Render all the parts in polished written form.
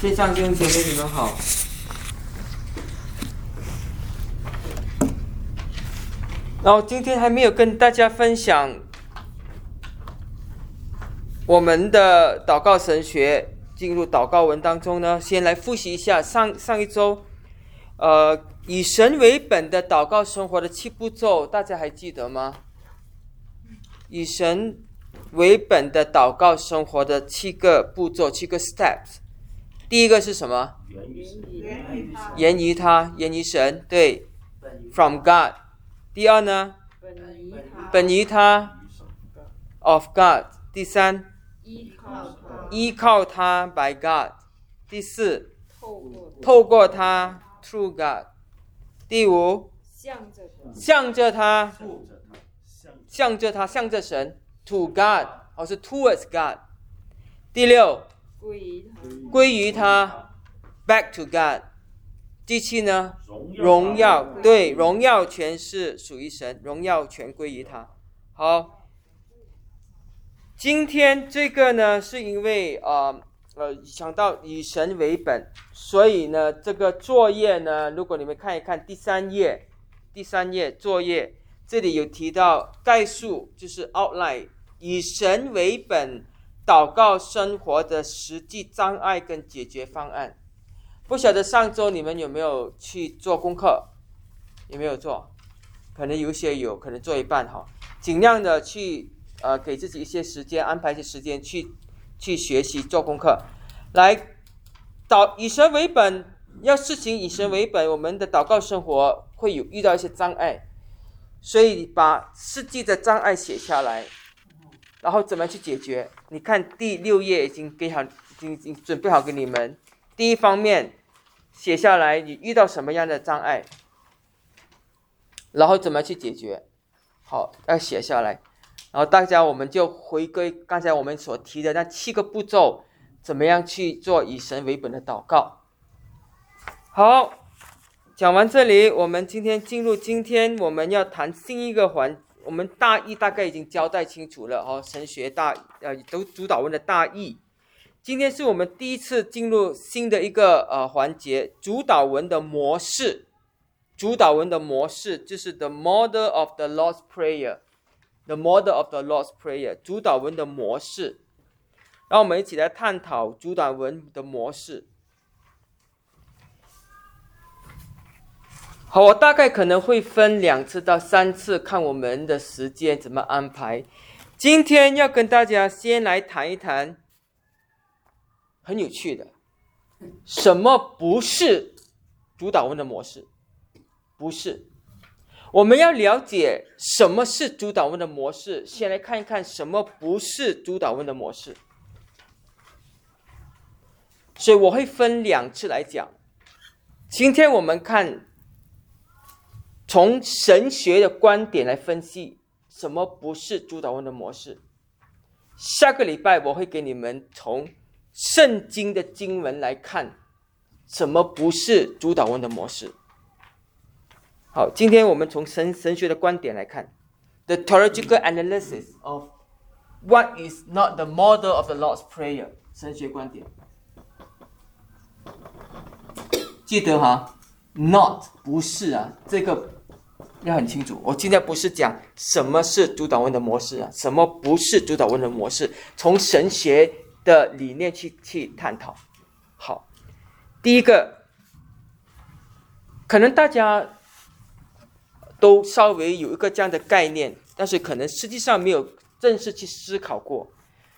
线上弟兄姐妹，你们好。然后今天还没有跟大家分享我们的祷告神学，进入祷告文当中呢，先来复习一下上一周，以神为本的祷告生活的7步骤，大家还记得吗？以神为本的祷告生活的7个步骤，7个 steps。第一个是什么？源于他，源于神，对 ，from God。第二呢？本于他 ，of God。第三，依靠他 by God。第四，透过他 through God。第五，向着他，向着神 to God， 或是 towards God。第六，归于他 back to God。第七呢？荣耀，对，荣耀全是属于神，荣耀全归于他。好，今天这个呢，是因为想到以神为本，所以呢，这个作业呢，如果你们看一看第三页作业，这里有提到概述，就是 outline， 以神为本祷告生活的实际障碍跟解决方案。不晓得上周你们有没有去做功课？有没有做？可能有一些有，可能做一半哈。尽量的去给自己一些时间，安排一些时间去学习做功课，来以神为本。要事情以神为本，我们的祷告生活会遇到一些障碍，所以把实际的障碍写下来，然后怎么去解决？你看第6页已经准备好给你们。第一方面，写下来你遇到什么样的障碍，然后怎么去解决。好，要写下来。然后大家我们就回归刚才我们所提的那7个步骤，怎么样去做以神为本的祷告。好，讲完这里，我们今天我们要谈新一个我们大意大概已经交代清楚了神学都主导文的大意。今天是我们第一次进入新的一个环节，主导文的模式。主导文的模式就是 the model of the Lord's Prayer。The model of the Lord's Prayer， 主导文的模式。让我们一起来探讨主导文的模式。好，我大概可能会分2次到3次，看我们的时间怎么安排。今天要跟大家先来谈一谈很有趣的，什么不是主导文的模式？不是。我们要了解什么是主导文的模式，先来看一看什么不是主导文的模式。所以我会分2次来讲。今天我们看从神学的观点来分析什么不是主导文的模式。下个礼拜我会给你们从圣经的经文来看什么不是主导文的模式。好，今天我们从神学的观点来看 The theological analysis of what is not the model of the Lord's Prayer， 神学观点。记得not 不是这个要很清楚。我今天不是讲什么是主导文的模式什么不是主导文的模式，从神学的理念去探讨。好，第一个，可能大家都稍微有一个这样的概念，但是可能实际上没有正式去思考过。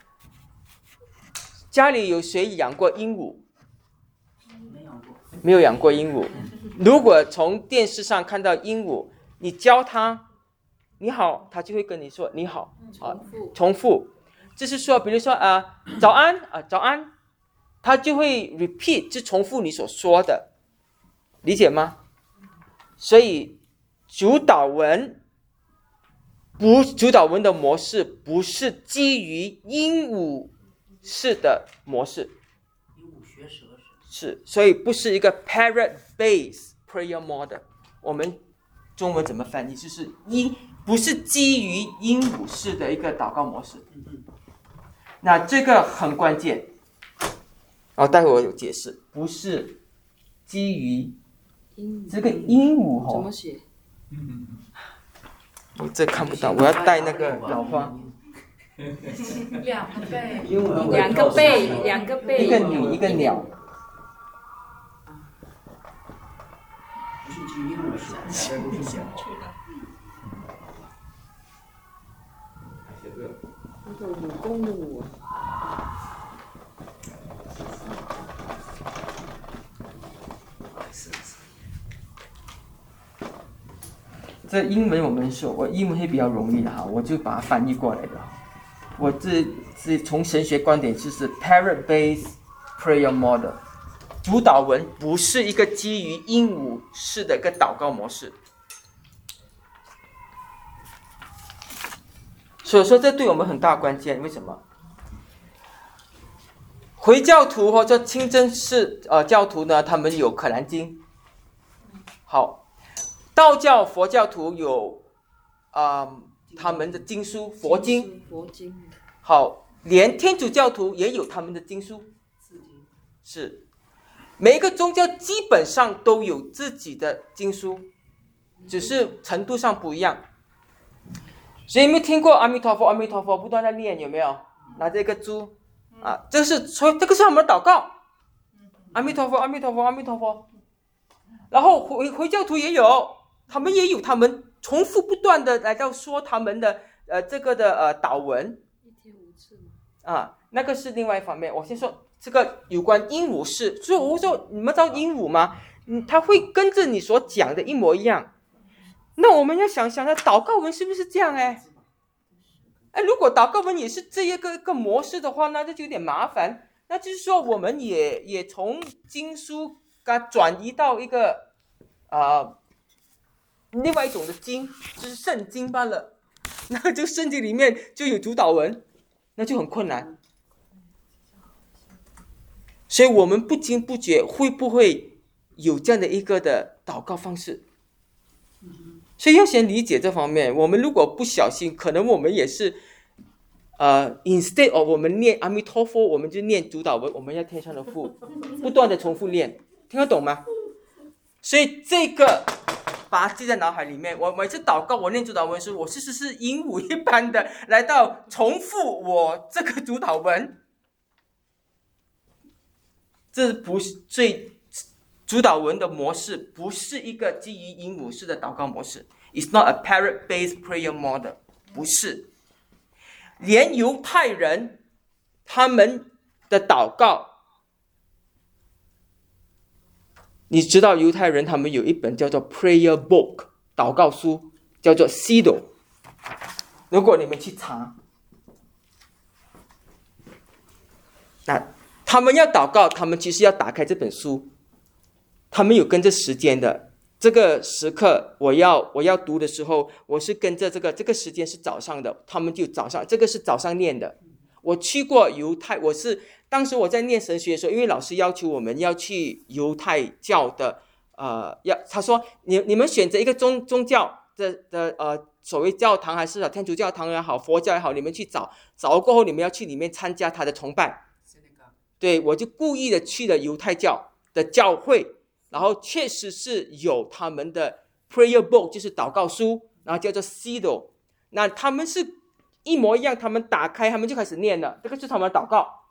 家里有谁养过鹦鹉？没有养过鹦鹉。如果从电视上看到鹦鹉，你教它你好，它就会跟你说你好，重复。就是说，比如说早安早安，它就会 repeat， 就重复你所说的，理解吗？所以主导文的模式不是基于鹦鹉式的模式， 鹦鹉学舌是，所以不是一个 parrot-based prayer model。我们中文怎么翻译？就是不是基于鹦鹉式的一个祷告模式。那这个很关键。 待会我有解释，不是基于这个鹦鹉怎么写？ 我这看不到，我要带那个老花。 两个背， 一个女一个鸟。 不是基于鹦鹉是两个都是鸟。 那个武功的武。 这英文我英文会比较容易的哈，我就把它翻译过来的。我这是从神学观点，就是 parrot-based prayer model， 主导文不是一个基于鹦鹉式的一个祷告模式。所以说这对我们很大关键，为什么？回教徒或者清真寺教徒呢，他们有可兰经。好。道教、佛教徒有他们的经书佛经，好，连天主教徒也有他们的经书，是每一个宗教基本上都有自己的经书，只是程度上不一样。所以有没有听过阿弥陀佛阿弥陀佛不断在念，有没有？拿着一个珠这个是他们的祷告，阿弥陀佛阿弥陀佛阿弥陀佛。然后回教徒也有，他们也有他们重复不断的来到说他们的这个的祷文， 一天5次嘛。 那个是另外一方面。我先说这个有关鹦鹉式，所以我说你们知道鹦鹉吗？它会跟着你所讲的一模一样。那我们要想想呢，祷告文是不是这样如果祷告文也是这一个模式的话，那就有点麻烦。那就是说我们也从经书转移到一个另外一种的经，就是圣经罢了。那这个圣经里面就有主祷文，那就很困难。所以我们不经不觉会不会有这样的一个的祷告方式？所以要先理解这方面。我们如果不小心，可能我们也是instead of 我们念阿弥陀佛，我们就念主祷文，我们要天上的父，不断的重复念，听得懂吗？所以这个把它记在脑海里面。我每次祷告，我念主祷文时，我是鹦鹉一般的来到重复我这个主祷文。这不是主祷文的模式，不是一个基于鹦鹉式的祷告模式。It's not a parrot-based prayer model， 不是。连犹太人他们的祷告，你知道犹太人他们有一本叫做 prayer book 祷告书，叫做 Siddur。 如果你们去查，那他们要祷告，他们其实要打开这本书，他们有跟着时间的。这个时刻我要读的时候，我是跟着这个时间是早上的，他们就早上，这个是早上念的。我去过犹太，当时我在念神学的时候，因为老师要求我们要去犹太教的他说你们选择一个宗教的所谓教堂，还是天主教堂也好，佛教也好，你们去找过后，你们要去里面参加他的崇拜。对，我就故意的去了犹太教的教会，然后确实是有他们的 prayer book， 就是祷告书，然后叫做 Siddur。 那他们是一模一样，他们打开他们就开始念了，这个就是他们的祷告。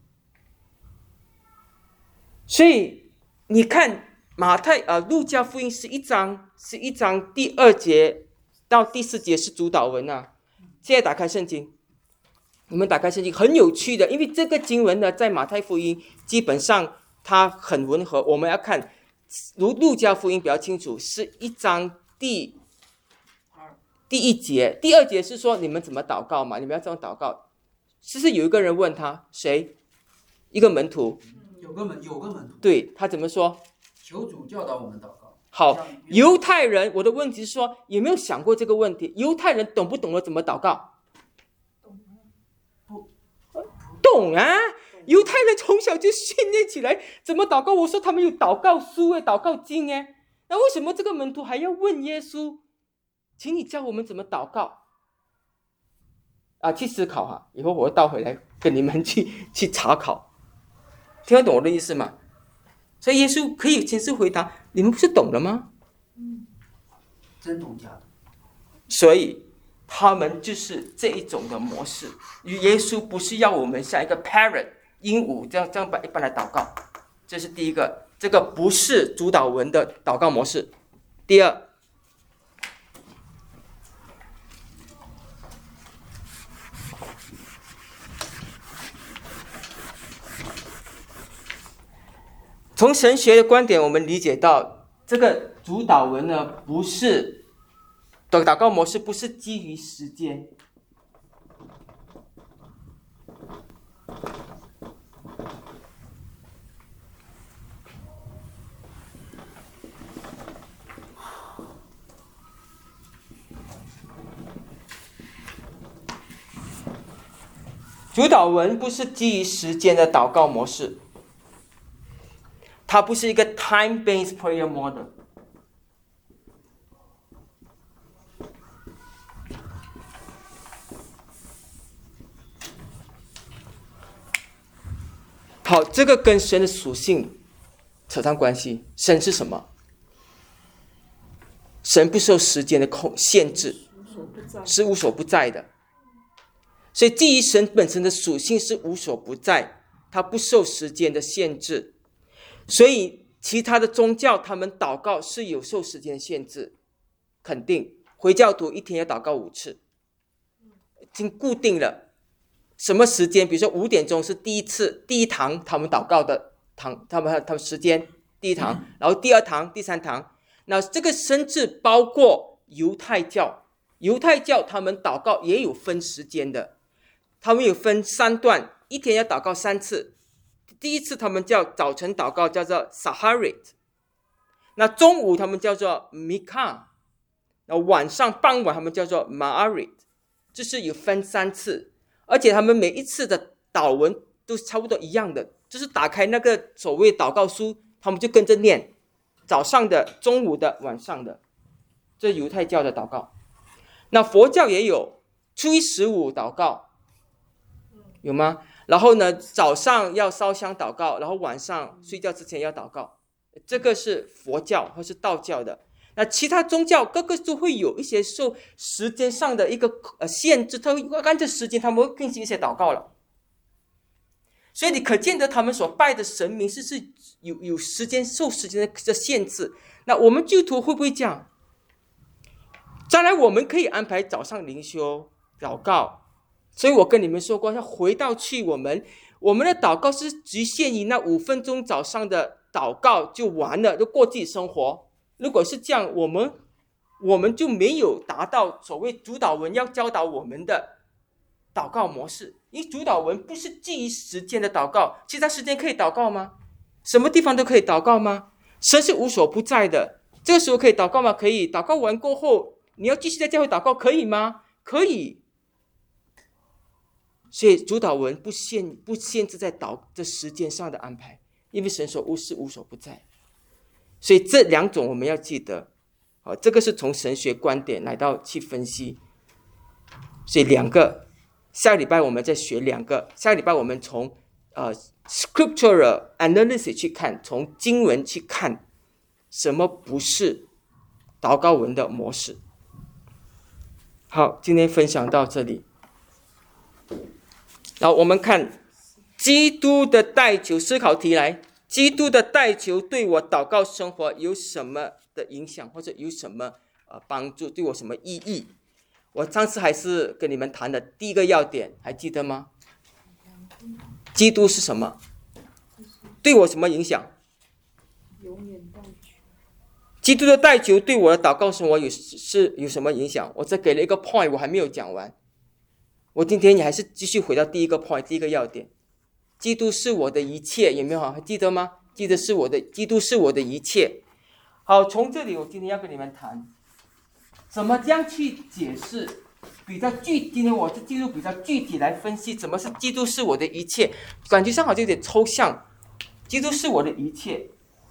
所以你看路加福音11章第2节到第4节是主祷文现在打开圣经，你们打开圣经很有趣的，因为这个经文呢，在马太福音基本上它很吻合。我们要看路加福音比较清楚，是1章第1节，第2节是说你们怎么祷告嘛，你们要这样祷告。就是有一个人问他，谁？一个门徒， 有个门徒， 对，他怎么说？ 求主教导我们祷告。 好，犹太人，我的问题是说，有没有想过这个问题？犹太人懂不懂得怎么祷告？懂啊，犹太人从小就训练起来怎么祷告。我说他们有祷告书祷告经那为什么这个门徒还要问耶稣，请你教我们怎么祷告去思考以后我会倒回来跟你们去查考。 听得懂我的意思吗？所以耶稣可以亲自回答，你们不是懂了吗？ 真懂假的。 所以他们就是这一种的模式。耶稣不是要我们像一个 parrot 鹦鹉这样一般来祷告，这是第一个，这个不是主导文的祷告模式。第二，从神学的观点，我们理解到这个主导文呢，不是的祷告模式，不是基于时间。主导文不是基于时间的祷告模式，它不是一个 time-based prayer model。好，这个跟神的属性扯上关系。神是什么？神不受时间的限制，是无所不在的。所以基于神本身的属性是无所不在，它不受时间的限制。所以其他的宗教他们祷告是有受时间限制，肯定回教徒一天要祷告5次，已经固定了什么时间，比如说5点钟是第一堂他们祷告的他们时间，第一堂，然后第二堂第三堂。那这个甚至包括犹太教他们祷告也有分时间的，他们有分3段，一天要祷告3次。第一次他们叫早晨祷告，叫做 Saharit， 那中午他们叫做 Mikah， 然后晚上傍晚他们叫做 Ma'arit， 就是有分3次，而且他们每一次的祷文都差不多一样的，就是打开那个所谓祷告书，他们就跟着念，早上的、中午的、晚上的，这是犹太教的祷告。那佛教也有初一十五祷告，有吗？然后呢，早上要烧香祷告，然后晚上睡觉之前要祷告，这个是佛教或是道教的。那其他宗教各个都会有一些受时间上的一个限制，他会按照时间他们会进行一些祷告了。所以你可见得他们所拜的神明是有时间受时间的限制。那我们基督徒会不会这样？将来我们可以安排早上灵修祷告，所以我跟你们说过，要回到去我们的祷告是局限于那5分钟早上的祷告就完了，就过自己生活。如果是这样，我们就没有达到所谓主导文要教导我们的祷告模式。因为主导文不是基于时间的祷告，其他时间可以祷告吗？什么地方都可以祷告吗？神是无所不在的，这个时候可以祷告吗？可以。祷告完过后你要继续在教会祷告可以吗？可以。所以主导文不限制在这时间上的安排，因为神所是无所不在。所以这2种我们要记得，这个是从神学观点来到去分析。所以2个，下个礼拜我们再学2个。下个礼拜我们从scriptural analysis 去看，从经文去看什么不是祷告文的模式。好，今天分享到这里。然后我们看基督的代求，思考题来，基督的代求对我祷告生活有什么的影响，或者有什么帮助，对我什么意义？我上次还是跟你们谈的第一个要点，还记得吗？基督是什么？对我什么影响？基督的代求对我的祷告生活有什么影响？我只给了一个 point， 我还没有讲完。我今天也还是继续回到第一个 point， 第一个要点。基督是我的一切，有没有？还记得吗？基督是我的一切。好，从这里我今天要跟你们谈怎么这样去解释比较今天我是基督比较具体来分析什么是基督是我的一切，感觉上好像有点抽象。基督是我的一切，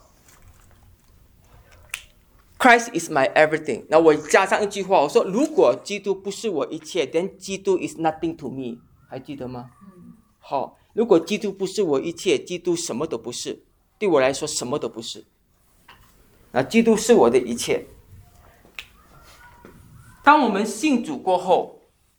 Christ is my everything。 那我加上一句话，我说如果基督不是我一切， then 基督 is nothing to me， 还记得吗？好， 如果基督不是我一切，基督什么都不是，对我来说什么都不是。基督是我的一切。当我们信主过后，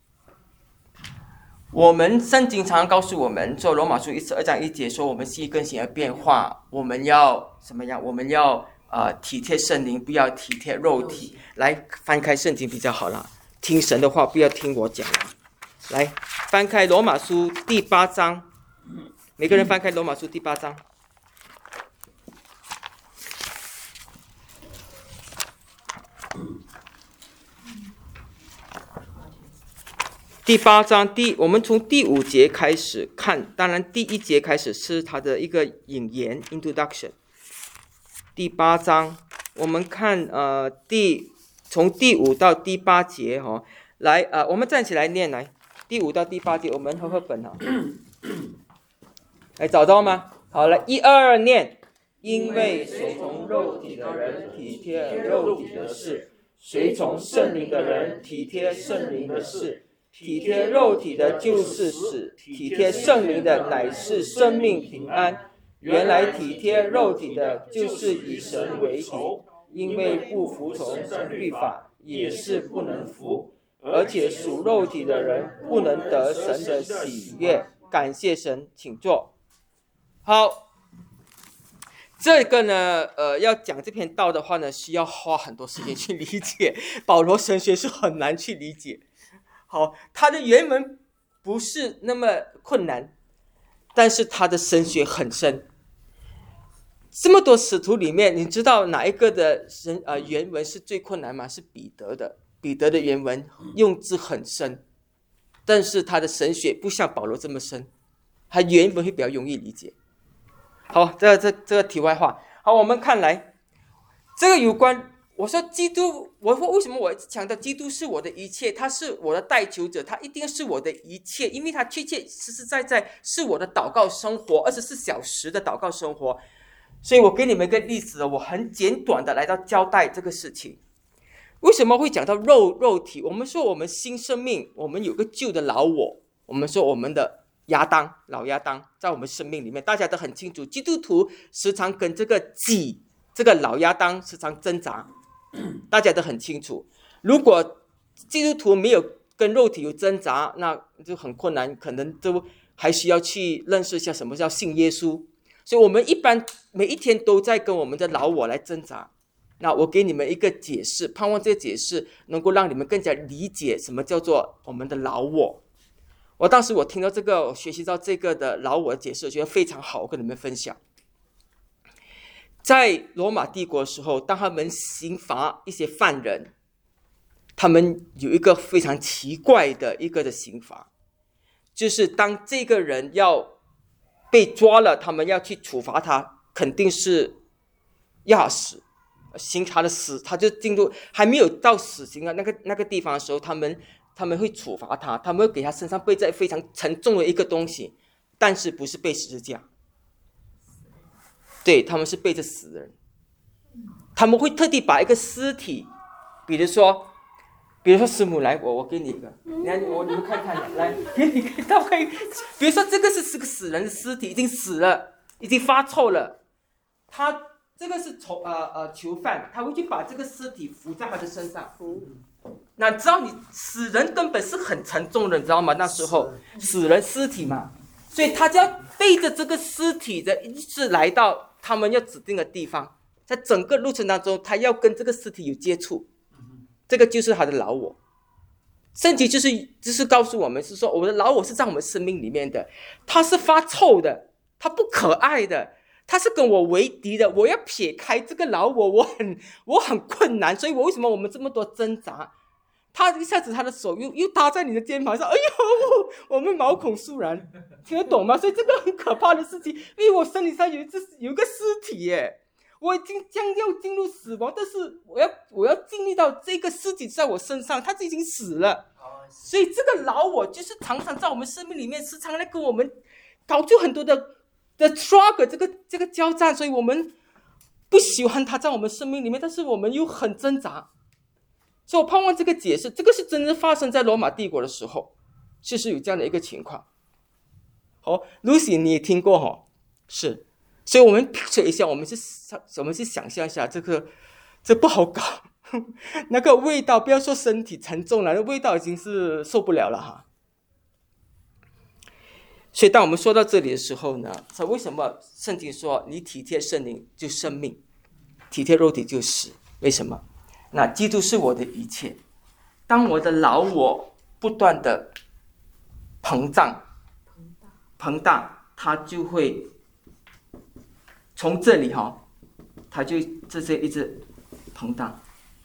我们圣经常常告诉我们，说罗马书12章1节说，我们心意更新而变化，我们要什么样？我们要体贴圣灵，不要体贴肉体。来翻开圣经比较好了，听神的话，不要听我讲了。来翻开罗马书第8章，每个人翻开罗马书第8章。第8章我们从第5节开始看，当然第1节开始是他的一个引言 introduction。第8章我们看从第5到第8节来我们站起来念，来第5到第8节，我们合本来找到吗？好，来1、2念。因为随从肉体的人体贴肉体的事，随从圣灵的人体贴圣灵的事。体贴肉体的就是死，体贴圣灵的乃是生命平安。原来体贴肉体的就是与神为敌，因为不服从律法，也是不能服，而且属肉体的人不能得神的喜悦。感谢神，请坐。好，这个呢要讲这篇道的话呢，需要花很多时间去理解。保罗神学是很难去理解。好，他的原文不是那么困难，但是他的神学很深。这么多使徒里面，你知道哪一个的原文是最困难吗？是彼得的。彼得的原文用字很深，但是他的神学不像保罗这么深，他原文会比较容易理解。好，这个题外话。好，我们看来这个有关。我说基督，我说为什么我强调基督是我的一切，他是我的代求者，他一定是我的一切，因为他确确实实在是我的祷告生活，24小时的祷告生活。所以我给你们一个例子，我很简短的来到交代这个事情。为什么会讲到肉体？我们说我们新生命，我们有个旧的老我，我们说我们的老亚当在我们生命里面，大家都很清楚，基督徒时常跟这个老亚当时常挣扎，大家都很清楚。如果基督徒没有跟肉体有挣扎，那就很困难，可能都还需要去认识一下什么叫信耶稣。所以我们一般每一天都在跟我们的老我来挣扎。那我给你们一个解释，盼望这个解释能够让你们更加理解什么叫做我们的老我。当时我听到这个，我学习到这个的老我的解释，我觉得非常好，我跟你们分享。在罗马帝国的时候，当他们刑罚一些犯人，他们有一个非常奇怪的一个的刑罚，就是当这个人要被抓了，他们要去处罚他，肯定是要死，刑罚的死，他就进入还没有到死刑的那个地方的时候，他们会处罚他，他们会给他身上背在非常沉重的一个东西，但是不是背十字架。对，他们是背着死人，他们会特地把一个尸体，比如说师母来，我给你一个，你们看看，来，给你看到可以，比如说这个是个死人的尸体，已经死了，已经发臭了，他这个是囚犯，他会去把这个尸体扶在他的身上。那知道你死人根本是很沉重的，你知道吗？那时候死人尸体嘛，所以他就要背着这个尸体的一直来到他们要指定的地方，在整个路程当中，他要跟这个尸体有接触，这个就是他的老我。圣经就是告诉我们，是说我们的老我是在我们生命里面的，他是发臭的，他不可爱的，他是跟我为敌的，我要撇开这个老我，我很困难，所以为什么我们这么多挣扎？他一下子他的手又搭在你的肩膀上，哎呦，我们毛孔肃然，听得懂吗？所以这个很可怕的事情，因为我身体上有一个尸体耶，我已经将要进入死亡，但是我要经历到这个尸体在我身上，他已经死了，所以这个老我就是常常在我们生命里面，时常来跟我们搞出很多的 struggle， 这个交战，所以我们不喜欢他在我们生命里面，但是我们又很挣扎。所以我盼望这个解释，这个是真正发生在罗马帝国的时候，就是有这样的一个情况。 Lucy 你也听过是，所以我们 picture 一下，我们去想象一下，这不好搞，那个味道，不要说身体沉重了，那味道已经是受不了了所以当我们说到这里的时候呢，为什么圣经说你体贴圣灵就生命，体贴肉体就死？为什么？那基督是我的一切。当我的老我不断的膨大，它就会从这里它就这些一直膨大，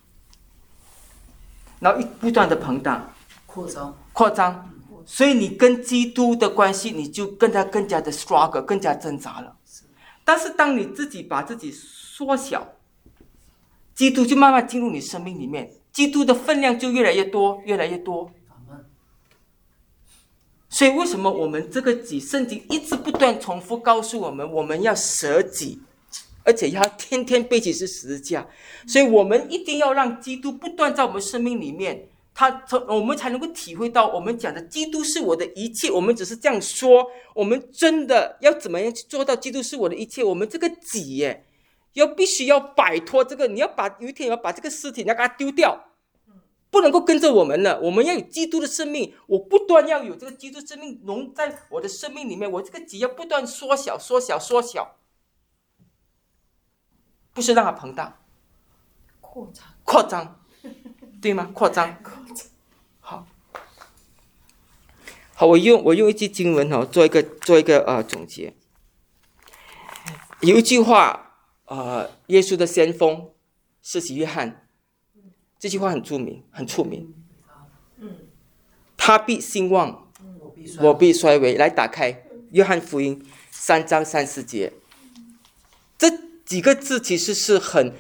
然后不断的膨大扩张，所以你跟基督的关系你就更加的 struggle， 更加挣扎了。但是当你自己把自己缩小，基督就慢慢进入你生命里面，基督的分量就越来越多，越来越多。所以为什么我们这个己，圣经一直不断重复告诉我们，我们要舍己，而且要天天背起是十字架。所以我们一定要让基督不断在我们生命里面，我们才能够体会到我们讲的基督是我的一切。我们只是这样说，我们真的要怎么样去做到基督是我的一切？我们这个己必须要摆脱这个，有一天要把这个尸体你要给它丢掉，不能够跟着我们了。我们要有基督的生命，我不断要有这个基督生命融在我的生命里面，我这个己要不断缩小，不是让它膨大，扩张，对吗？扩张。好，我用一句经文做一个总结。有一句话。耶稣的先锋施洗约翰，这句话很出名。他必兴旺，我必衰微。来打开约翰福音3章30节，这几个字其实是很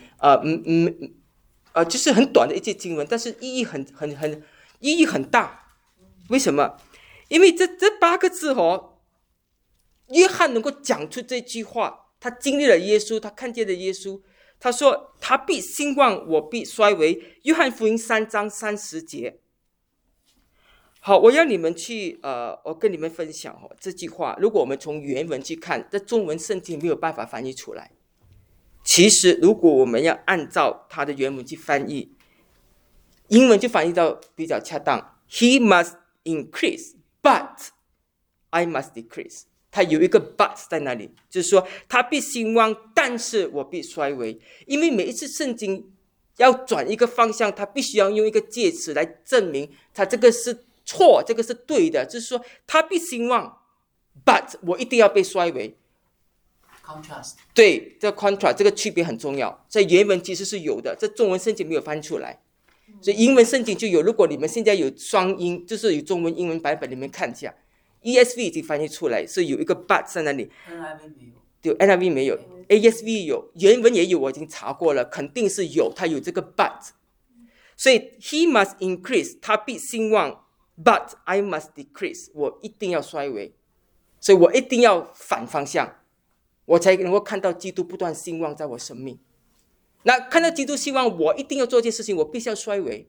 就是很短的一句经文，但是意义很大。为什么？因为这8个字约翰能够讲出这句话。他经历了耶稣，他看见了耶稣。他说：“他必兴旺，我必衰微。”约翰福音3章30节。好，我要你们去我跟你们分享这句话。如果我们从原文去看，这中文圣经没有办法翻译出来。其实，如果我们要按照它的原文去翻译，英文就翻译到比较恰当。He must increase, but I must decrease。他有一个 but 在那里，就是说他必兴旺，但是我必衰微。因为每一次圣经要转一个方向，他必须要用一个介词来证明他这个是错，这个是对的。就是说他必兴旺 but 我一定要被衰微。 contrast 对，这 contrast 这个区别很重要，在原文其实是有的，这中文圣经没有翻出来，所以英文圣经就有。如果你们现在有双音，就是有中文英文版本，你们看一下 ESV 已经翻译出来，是有一个 but 在那里。 NIV 没有， 对， NIV 没有， ASV 有，原文也有，我已经查过了，肯定是有，它有这个 but。 所以 He must increase， 他必兴旺， but I must decrease， 我一定要衰微，所以我一定要反方向，我才能够看到基督不断兴旺在我生命。那看到基督兴旺，我一定要做一件事情，我必须要衰微，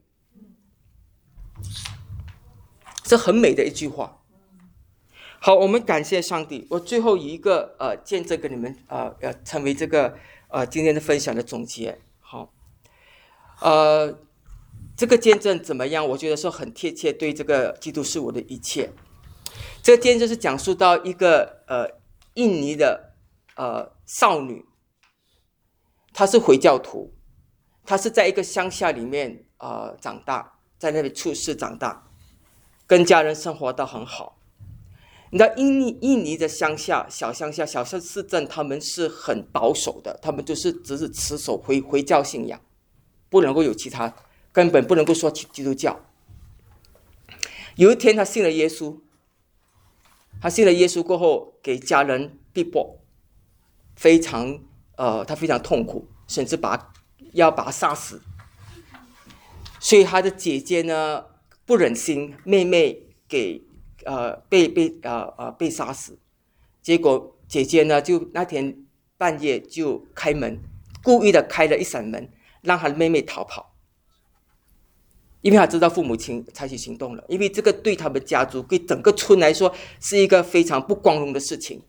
是很美的一句话。好，我们感谢上帝。我最后以一个见证跟你们成为这个今天的分享的总结。好，这个见证怎么样？我觉得说很贴切，对这个基督是我的一切。这个见证是讲述到一个印尼的少女，她是回教徒，她是在一个乡下里面长大，在那里出世长大，跟家人生活得很好。你知道印尼的乡下、小乡下、小市镇，他们是很保守的，他们只是持守回教信仰，不能够有其他，根本不能够说基督教。有一天他信了耶稣，过后给家人逼迫，他非常痛苦，甚至要把他杀死。所以他的姐姐呢不忍心妹妹被杀死，结果姐姐呢就那天半夜就开门，故意的开了一扇门，让她的妹妹逃跑。 因为他知道父母亲采取行动了，因为这个对他们家族对整个村来说是一个非常不光荣的事情，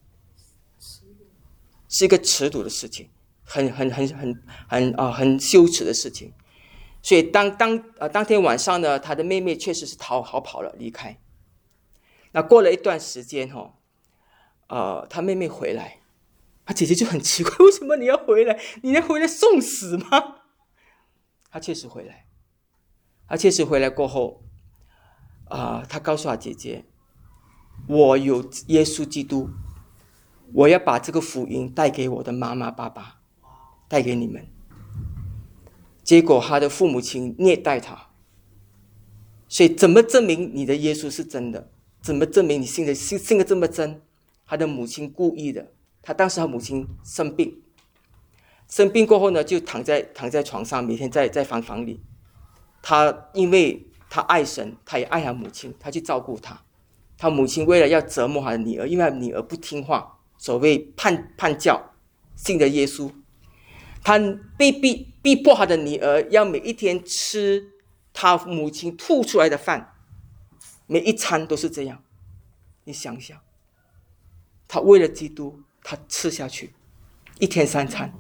是一个耻辱的事情，很羞耻的事情。所以当天晚上呢，他的妹妹确实是逃跑了，离开。那过了一段时间他妹妹回来，他姐姐就很奇怪，为什么你要回来？你要回来送死吗？他确实回来。他确实回来过后，他告诉他姐姐，我有耶稣基督，我要把这个福音带给我的妈妈爸爸，带给你们。结果他的父母亲虐待他，所以怎么证明你的耶稣是真的？怎么证明你信的这么真？他的母亲故意的，当时他母亲生病过后呢，就躺在床上，每天在房里。他因为他爱神，他也爱他母亲，他去照顾他。他母亲为了要折磨他的女儿，因为他女儿不听话，所谓叛教，信的耶稣，他被逼迫他的女儿要每一天吃他母亲吐出来的饭，每一餐都是这样。你想想，他为了基督，他吃下去，一天3餐。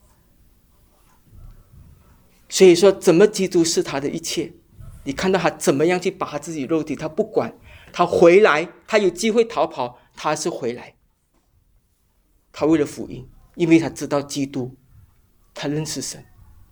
所以说，怎么基督是他的一切？你看到他怎么样去把他自己肉体，他不管，他回来，他有机会逃跑，他是回来。他为了福音，因为他知道基督，他认识神。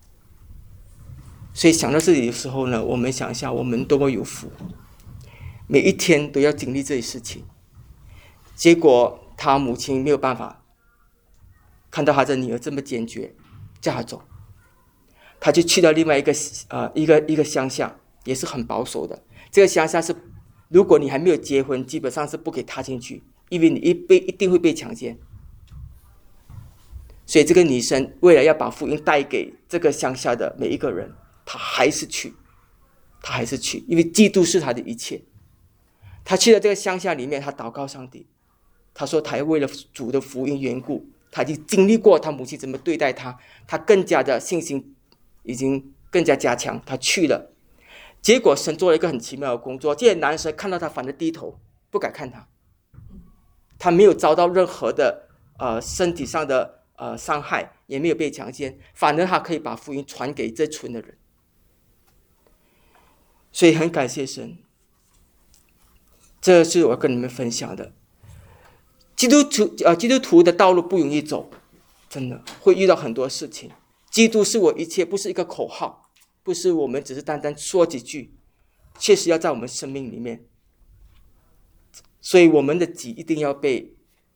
所以想到这里的时候呢，我们想一下，我们多么有福，每一天都要经历这些事情。结果他母亲没有办法，看到他的女儿这么坚决，叫他走。他就去到另外一个乡下，也是很保守的。这个乡下是，如果你还没有结婚，基本上是不给踏进去，因为你一定会被强奸。所以这个女生为了要把福音带给这个乡下的每一个人，她还是去，因为基督是她的一切。她去了这个乡下里面，她祷告上帝，她说她要为了主的福音缘故，她已经经历过她母亲怎么对待她，她更加的信心已经更加加强，他去了。结果神做了一个很奇妙的工作，这些男生看到他反而低头不敢看他，他没有遭到任何的身体上的伤害，也没有被强奸，反而他可以把福音传给这村的人。所以很感谢神，这是我跟你们分享的。基督徒的道路不容易走，真的会遇到很多事情。基督是我一切，不是一个口号，不是我们只是单单说几句，确实要在我们生命里面。所以我们的己一定要被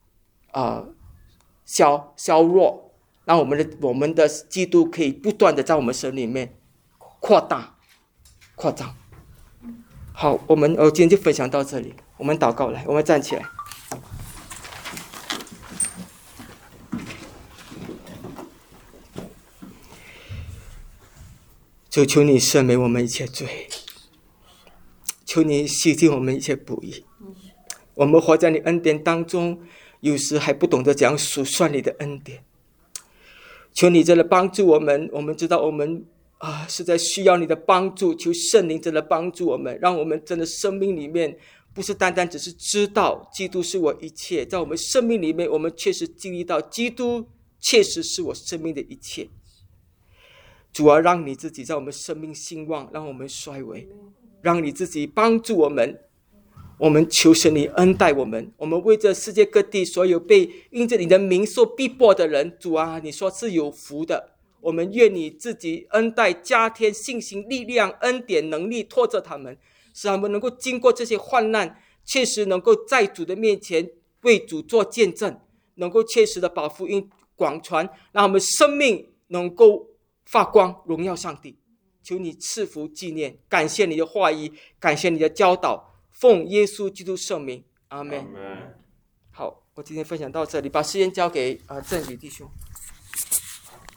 削弱，让我们的基督可以不断的在我们生命里面扩张。好，我今天就分享到这里，我们祷告，来，我们站起来。求你赦免我们一切罪，求你洗净我们一切不义。我们活在你恩典当中，有时还不懂得怎样数算你的恩典。求你真的帮助我们，我们知道我们是在需要你的帮助，求圣灵真的帮助我们，让我们真的生命里面不是单单只是知道基督是我一切，在我们生命里面我们确实经历到基督确实是我生命的一切。主啊，让你自己在我们生命兴旺，让我们衰微，让你自己帮助我们。我们求神你恩待我们，我们为这世界各地所有被因着你的名受逼迫的人，主啊，你说是有福的。我们愿你自己恩待加添信心力量恩典能力，拖着他们，使他们能够经过这些患难，确实能够在主的面前为主做见证，能够切实的把福音广传，让我们生命能够发光，荣耀上帝。求你赐福纪念，感谢你的话语，感谢你的教导，奉耶稣基督圣名，阿们。好，我今天分享到这里，把时间交给振宇弟兄。